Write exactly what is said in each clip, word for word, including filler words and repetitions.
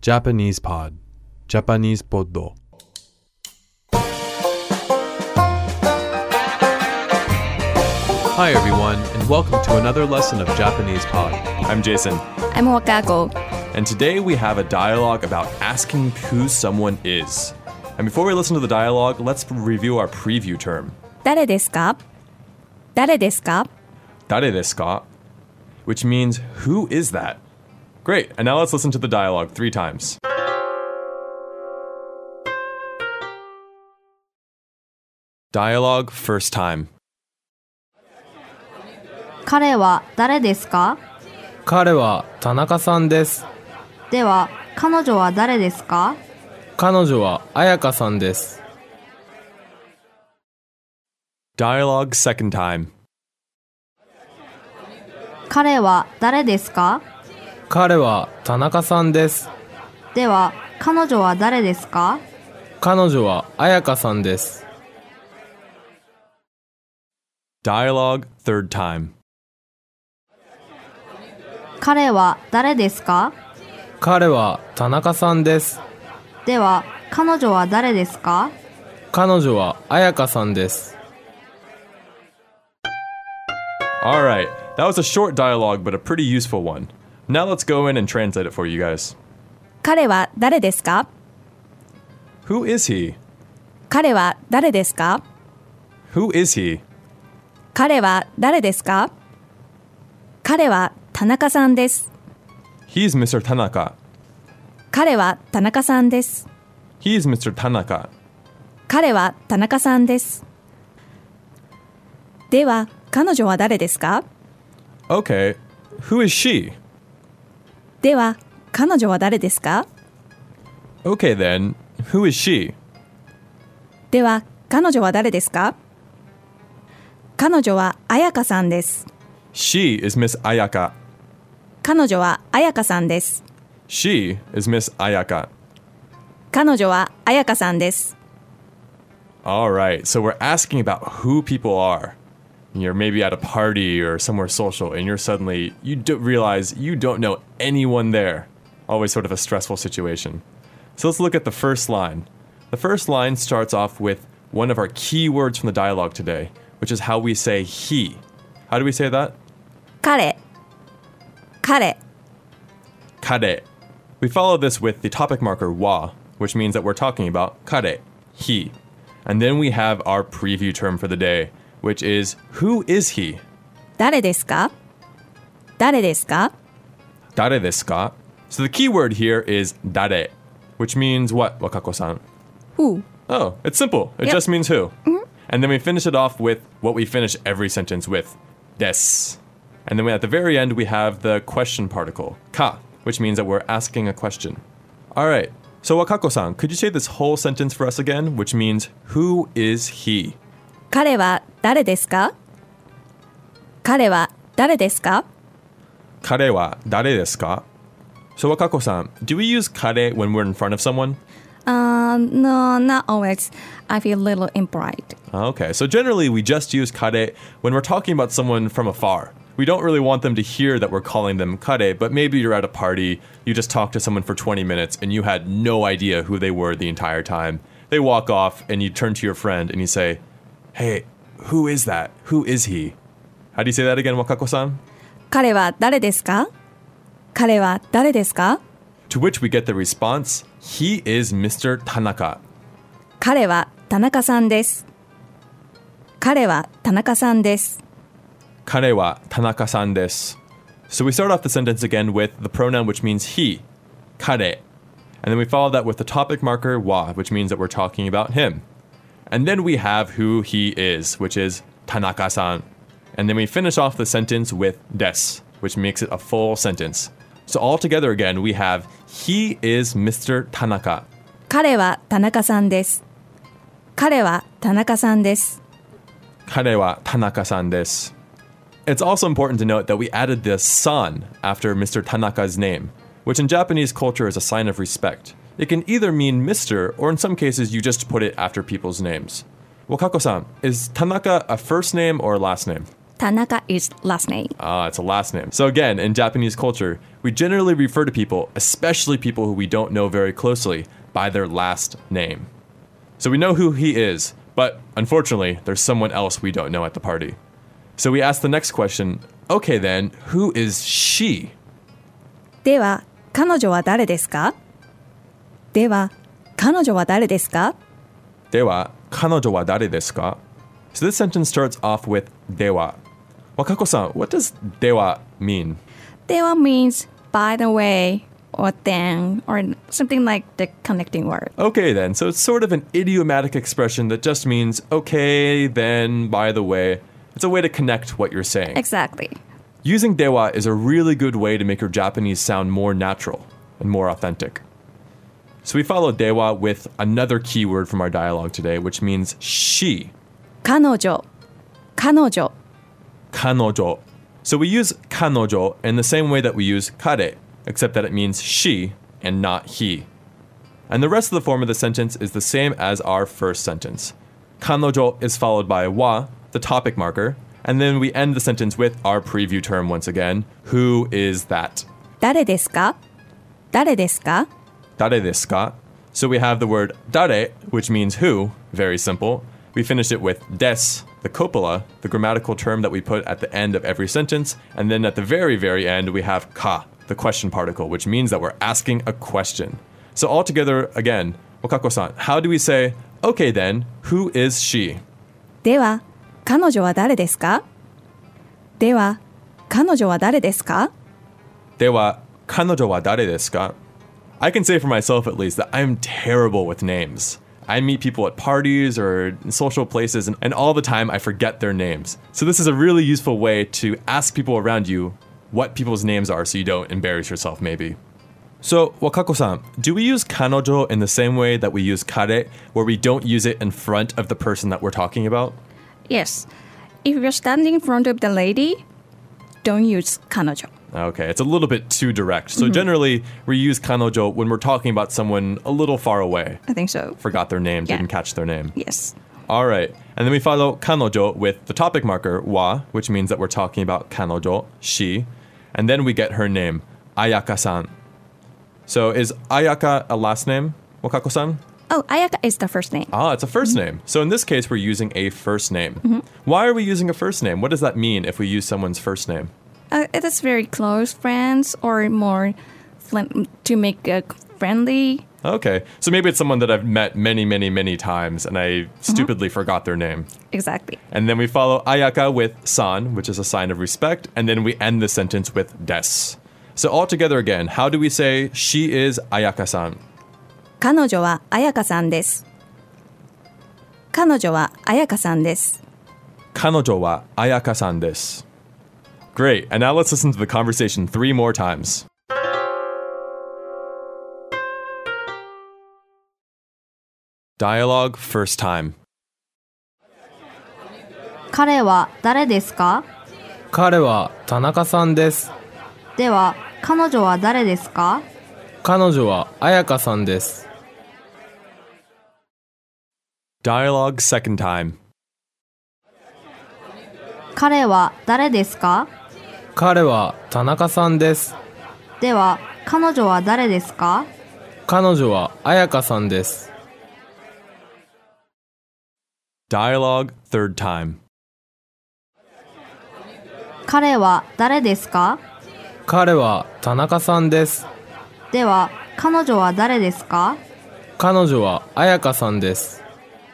Japanese Pod Japanese Poddo Hi everyone, and welcome to another lesson of Japanese Pod. I'm Jason. I'm Wakako. And today we have a dialogue about asking who someone is. And before we listen to the dialogue, let's review our preview term. 誰ですか?誰ですか? 誰ですか? Which means, who is that? Great, and now let's listen to the dialogue three times. Dialogue first time. 彼は誰ですか? 彼は田中さんです。 では、彼女は誰ですか? 彼女は彩香さんです。 Dialogue second time. 彼は誰ですか? 彼は田中さんです。 では、彼女は誰ですか? 彼女は彩香さんです。 Dialogue third time. 彼は誰ですか? 彼は田中さんです。 では、彼女は誰ですか? 彼女は彩香さんです。 Alright, that was a short dialogue but a pretty useful one. Now let's go in and translate it for you guys. 彼は誰ですか? Who is he? 彼は誰ですか? Who is he? 彼は誰ですか?彼は田中さんです。 He's Mister Tanaka. 彼は田中さんです。 He's Mister Tanaka. 彼は田中さんです。では、彼女は誰ですか? Okay, who is she? では、彼女は誰ですか? Okay then, who is she? では、彼女は誰ですか? 彼女は彩香さんです。 She is Miss Ayaka. 彼女は彩香さんです。 She is Miss Ayaka. 彼女は彩香さんです。 Alright, so we're asking about who people are. You're maybe at a party or somewhere social and you're suddenly, you don't realize you don't know anyone there. Always sort of a stressful situation. So let's look at the first line. The first line starts off with one of our key words from the dialogue today, which is how we say he. How do we say that? 彼、彼。 Kare. We follow this with the topic marker wa, which means that we're talking about kare, he. And then we have our preview term for the day, which is, who is he? 誰ですか?誰ですか? 誰ですか? So the key word here is dare, which means what, Wakako-san? Who? Oh, it's simple. It Yep. just means who. Mm-hmm. And then we finish it off with what we finish every sentence with, des. And then at the very end, we have the question particle, ka, which means that we're asking a question. All right. So Wakako-san, could you say this whole sentence for us again, which means, who is he? 彼は誰ですか?彼は誰ですか? 彼は誰ですか? So Wakako-san, do we use kare when we're in front of someone? Uh, no, not always. I feel a little impolite. Okay, so generally we just use kare when we're talking about someone from afar. We don't really want them to hear that we're calling them kare, but maybe you're at a party, you just talked to someone for twenty minutes and you had no idea who they were the entire time. They walk off and you turn to your friend and you say, hey, who is that? Who is he? How do you say that again, Wakako-san? 彼は誰ですか?彼は誰ですか? To which we get the response, he is Mister Tanaka. 彼は田中さんです。彼は田中さんです。 彼は田中さんです. So we start off the sentence again with the pronoun which means he, kare. And then we follow that with the topic marker wa, which means that we're talking about him. And then we have who he is, which is Tanaka-san. And then we finish off the sentence with des, which makes it a full sentence. So all together again, we have, he is Mister Tanaka. 彼は田中さんです。彼は田中さんです。 彼は田中さんです. It's also important to note that we added the san after Mister Tanaka's name, which in Japanese culture is a sign of respect. It can either mean Mister, or in some cases you just put it after people's names. Wakako-san, is Tanaka a first name or a last name? Tanaka is last name. Ah, it's a last name. So again, in Japanese culture, we generally refer to people, especially people who we don't know very closely, by their last name. So we know who he is, but unfortunately, there's someone else we don't know at the party. So we ask the next question, okay then, who is she? では、彼女は誰ですか？では、彼女は誰ですか？ では、彼女は誰ですか? So this sentence starts off with では. Wakako-san, what does では mean? では means by the way or then or something like the connecting word. Okay then, so it's sort of an idiomatic expression that just means okay, then, by the way. It's a way to connect what you're saying. Exactly. Using dewa is a really good way to make your Japanese sound more natural and more authentic. So we follow dewa with another keyword from our dialogue today, which means she. 彼女、彼女。 Kanojo. So we use kanojo in the same way that we use kare, except that it means she and not he. And the rest of the form of the sentence is the same as our first sentence. Kanojo is followed by wa, the topic marker, and then we end the sentence with our preview term once again. Who is that? 誰ですか？誰ですか？ Dare desu ka? So we have the word dare, which means who, very simple. We finish it with des, the copula, the grammatical term that we put at the end of every sentence, and then at the very, very end we have ka, the question particle, which means that we're asking a question. So altogether, again, Wakako-san, how do we say, okay then, who is she? では、彼女は誰ですか？では、彼女は誰ですか？ Dewa, kanojo wa dare desu ka? I can say for myself at least that I'm terrible with names. I meet people at parties or social places, and, and all the time I forget their names. So this is a really useful way to ask people around you what people's names are so you don't embarrass yourself maybe. So, Wakako-san, do we use kanojo in the same way that we use kare, where we don't use it in front of the person that we're talking about? Yes. If you're standing in front of the lady, don't use 彼女. Okay, it's a little bit too direct. So generally, we use kanojo when we're talking about someone a little far away. I think so. Forgot their name, Yeah. didn't catch their name. Yes. All right. And then we follow kanojo with the topic marker, wa, which means that we're talking about kanojo, she. And then we get her name, Ayaka-san. So is Ayaka a last name, Wakako-san? Oh, Ayaka is the first name. Ah, it's a first name. So in this case, we're using a first name. Why are we using a first name? What does that mean if we use someone's first name? Uh, it is very close friends or more fl- to make it friendly. Okay. So maybe it's someone that I've met many, many, many times and I stupidly forgot their name. Exactly. And then we follow Ayaka with san, which is a sign of respect. And then we end the sentence with des. So all together again, how do we say she is Ayaka-san? 彼女は彩香さんです。彼女は彩香さんです。 彼女はAyaka-san desu. Great. And now let's listen to the conversation three more times. Dialogue first time. 彼は誰ですか？ 彼は田中さんです。 では、彼女は誰ですか？ 彼女は彩香さんです。 Dialogue second time. 彼は誰ですか？ 彼は田中さんです。 では、彼女は誰ですか？ 彼女は彩香さんです。 Dialogue third time. 彼は誰ですか？ 彼は田中さんです。 では、彼女は誰ですか？ 彼女は彩香さんです。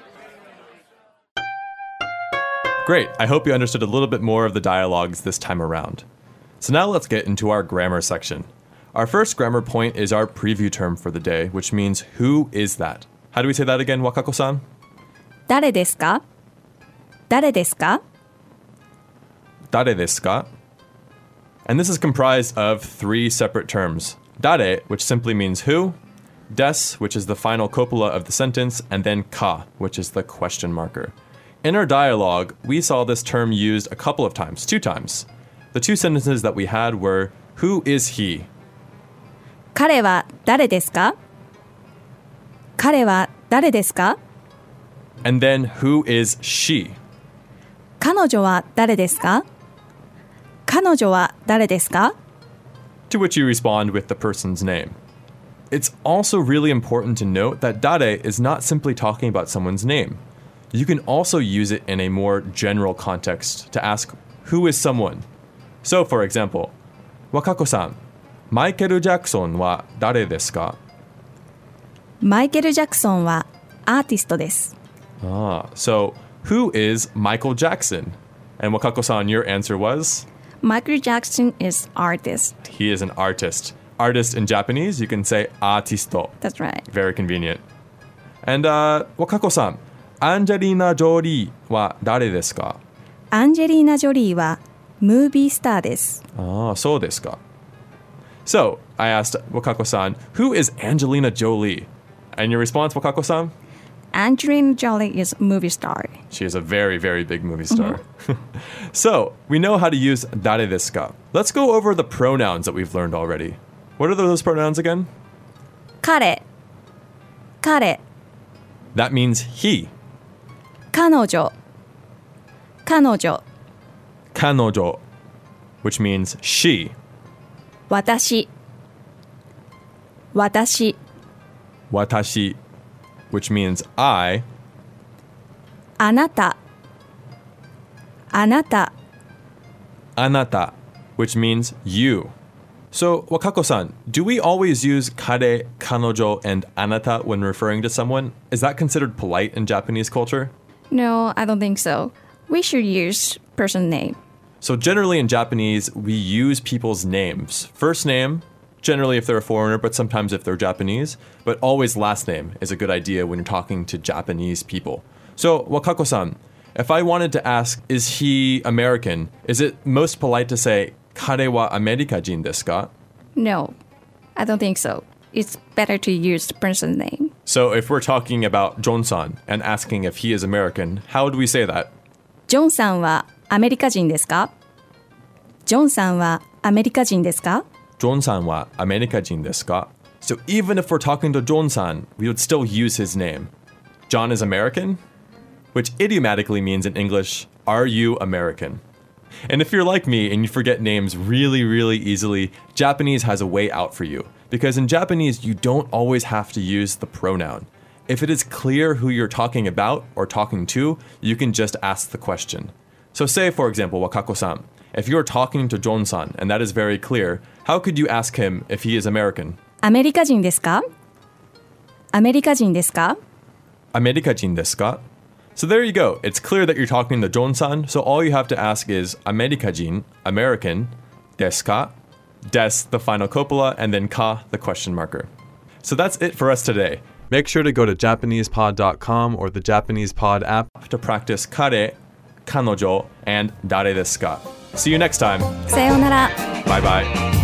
Great. I hope you understood a little bit more of the dialogues this time around. So now let's get into our grammar section. Our first grammar point is our preview term for the day, which means who is that? How do we say that again, Wakako-san? 誰ですか？誰ですか？ Dare desu ka? And this is comprised of three separate terms. Dare, which simply means who, des, which is the final copula of the sentence, and then ka, which is the question marker. In our dialogue, we saw this term used a couple of times, two times. The two sentences that we had were, who is he? 彼は誰ですか？彼は誰ですか？ And then, who is she? 彼女は誰ですか？ 彼女は誰ですか? To which you respond with the person's name. It's also really important to note that dare is not simply talking about someone's name. You can also use it in a more general context to ask, who is someone? So, for example, Wakako-san, Michael Jackson は誰ですか? マイケル・ジャクソンはアーティストです。 Ah, so who is Michael Jackson? And Wakako-san, your answer was? Michael Jackson is artist. He is an artist. Artist in Japanese, you can say artisto. That's right. Very convenient. And uh, Wakako-san, Angelina Jolie は誰ですか? アンジェリーナ・ジョリーはムービースターです。 Ah, そうですか. So, I asked Wakako-san, who is Angelina Jolie? And your response, Wakako-san? Angelina Jolie is movie star. She is a very, very big movie star. So, we know how to use dare desu ka. Let's go over the pronouns that we've learned already. What are those pronouns again? 彼、彼、 That means he. 彼女、彼女、 Kanojo, which means she. 私、私、 Watashi, which means I. あなた、あなた、 Anata, which means you. So, Wakako-san, do we always use kare, kanojo, and anata when referring to someone? Is that considered polite in Japanese culture? No, I don't think so. We should use person name. So generally in Japanese, we use people's names. First name, generally if they're a foreigner, but sometimes if they're Japanese. But always last name is a good idea when you're talking to Japanese people. So, Wakako-san, if I wanted to ask, is he American? Is it most polite to say, kare wa Amerikajin desu ka? No, I don't think so. It's better to use the person name. So if we're talking about John-san and asking if he is American, how would we say that? ジョンさんはアメリカ人ですか? ジョンさんはアメリカ人ですか? John-san wa Amerikajin desu ka? So even if we're talking to John-san, we would still use his name. John is American? Which idiomatically means in English, are you American? And if you're like me and you forget names really, really easily, Japanese has a way out for you. Because in Japanese, you don't always have to use the pronoun. If it is clear who you're talking about or talking to, you can just ask the question. So say, for example, Wakako-san, if you're talking to John-san and that is very clear, how could you ask him if he is American? アメリカ人ですか? アメリカ人ですか? Amerikajin desu ka? So there you go. It's clear that you're talking to John-san, so all you have to ask is Amerikajin, American, desu ka, des, the final copula, and then ka, the question marker. So that's it for us today. Make sure to go to Japanese pod dot com or the Japanese Pod app. To practice kare, kanojo, and dare desu ka. See you next time. さようなら. Bye bye.